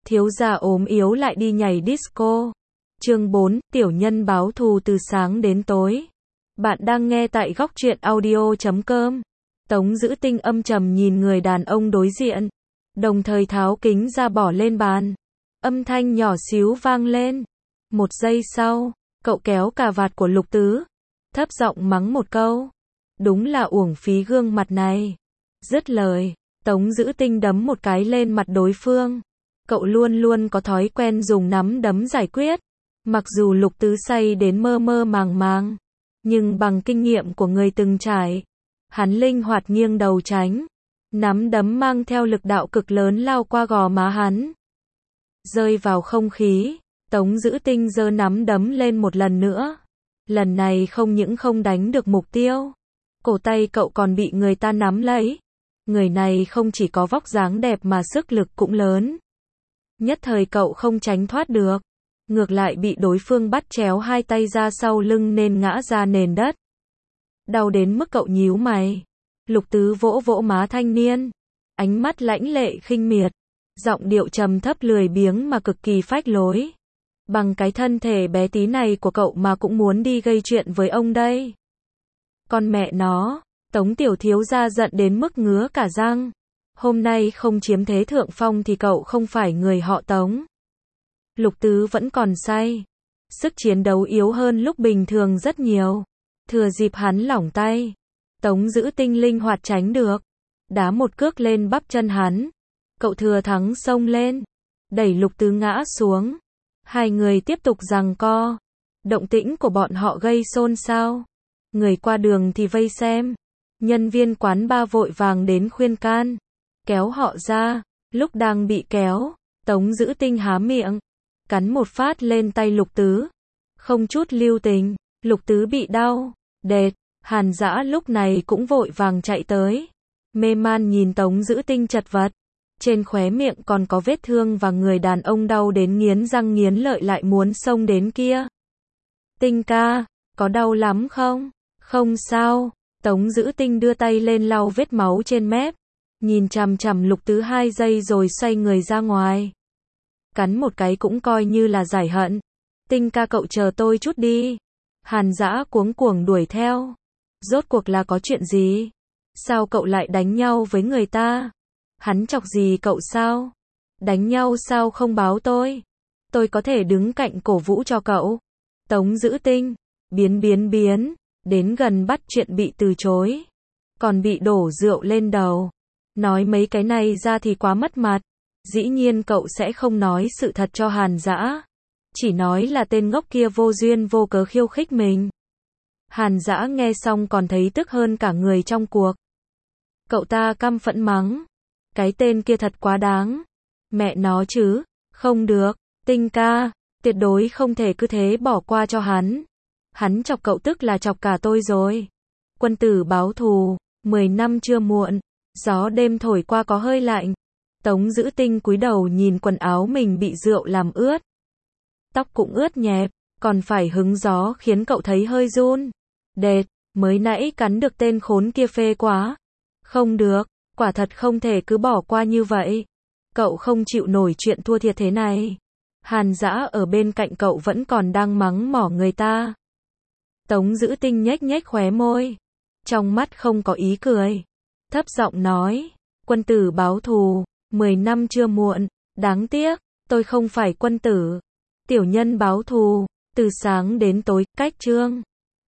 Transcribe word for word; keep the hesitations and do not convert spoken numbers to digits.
thiếu gia ốm yếu lại đi nhảy disco. Chương bốn, tiểu nhân báo thù từ sáng đến tối. Bạn đang nghe tại góc truyện audio chấm com. Tống Dữ Tinh âm trầm nhìn người đàn ông đối diện, đồng thời tháo kính ra bỏ lên bàn. Âm thanh nhỏ xíu vang lên. Một giây sau, cậu kéo cà vạt của Lục Tứ, thấp giọng mắng một câu. Đúng là uổng phí gương mặt này. Dứt lời, Tống Dữ Tinh đấm một cái lên mặt đối phương. Cậu luôn luôn có thói quen dùng nắm đấm giải quyết. Mặc dù Lục Tứ say đến mơ mơ màng màng, nhưng bằng kinh nghiệm của người từng trải, hắn linh hoạt nghiêng đầu tránh. Nắm đấm mang theo lực đạo cực lớn lao qua gò má hắn, rơi vào không khí. Tống Dữ Tinh giơ nắm đấm lên một lần nữa. Lần này không những không đánh được mục tiêu, cổ tay cậu còn bị người ta nắm lấy. Người này không chỉ có vóc dáng đẹp mà sức lực cũng lớn. Nhất thời cậu không tránh thoát được, ngược lại bị đối phương bắt chéo hai tay ra sau lưng nên ngã ra nền đất. Đau đến mức cậu nhíu mày. Lục Tứ vỗ vỗ má thanh niên, ánh mắt lãnh lệ khinh miệt, giọng điệu trầm thấp lười biếng mà cực kỳ phách lối. Bằng cái thân thể bé tí này của cậu mà cũng muốn đi gây chuyện với ông đây. Con mẹ nó, Tống tiểu thiếu gia giận đến mức ngứa cả răng. Hôm nay không chiếm thế thượng phong thì cậu không phải người họ Tống. Lục Tứ vẫn còn say, sức chiến đấu yếu hơn lúc bình thường rất nhiều. Thừa dịp hắn lỏng tay, Tống Dữ Tinh linh hoạt tránh được, đá một cước lên bắp chân hắn. Cậu thừa thắng xông lên, đẩy Lục Tứ ngã xuống. Hai người tiếp tục giằng co. Động tĩnh của bọn họ gây xôn xao. Người qua đường thì vây xem. Nhân viên quán bar vội vàng đến khuyên can, kéo họ ra. Lúc đang bị kéo, Tống Dữ Tinh há miệng, cắn một phát lên tay Lục Tứ. Không chút lưu tình, Lục Tứ bị đau, đệt. Hàn Dã lúc này cũng vội vàng chạy tới. Mê man nhìn Tống Dữ Tinh chật vật. Trên khóe miệng còn có vết thương và người đàn ông đau đến nghiến răng nghiến lợi lại muốn xông đến kia. Tinh ca, có đau lắm không? Không sao. Tống Dữ Tinh đưa tay lên lau vết máu trên mép, nhìn chằm chằm Lục Tứ hai giây rồi xoay người ra ngoài. Cắn một cái cũng coi như là giải hận. Tinh ca cậu chờ tôi chút đi. Hàn Dã cuống cuồng đuổi theo. Rốt cuộc là có chuyện gì? Sao cậu lại đánh nhau với người ta? Hắn chọc gì cậu sao? Đánh nhau sao không báo tôi? Tôi có thể đứng cạnh cổ vũ cho cậu. Tống Dữ Tinh, biến biến biến, đến gần bắt chuyện bị từ chối, còn bị đổ rượu lên đầu. Nói mấy cái này ra thì quá mất mặt. Dĩ nhiên cậu sẽ không nói sự thật cho Hàn Dã, chỉ nói là tên ngốc kia vô duyên vô cớ khiêu khích mình. Hàn Dã nghe xong còn thấy tức hơn cả người trong cuộc. Cậu ta căm phẫn mắng, cái tên kia thật quá đáng. Mẹ nó chứ, không được, Tinh ca, tuyệt đối không thể cứ thế bỏ qua cho hắn. Hắn chọc cậu tức là chọc cả tôi rồi. Quân tử báo thù, mười năm chưa muộn. Gió đêm thổi qua có hơi lạnh. Tống Dữ Tinh cúi đầu nhìn quần áo mình bị rượu làm ướt. Tóc cũng ướt nhẹp, còn phải hứng gió khiến cậu thấy hơi run. Đệt, mới nãy cắn được tên khốn kia phê quá. Không được, quả thật không thể cứ bỏ qua như vậy. Cậu không chịu nổi chuyện thua thiệt thế này. Hàn Dã ở bên cạnh cậu vẫn còn đang mắng mỏ người ta. Tống Dữ Tinh nhếch nhếch khóe môi, trong mắt không có ý cười, thấp giọng nói, quân tử báo thù, mười năm chưa muộn. Đáng tiếc, tôi không phải quân tử. Tiểu nhân báo thù, từ sáng đến tối, cách chương.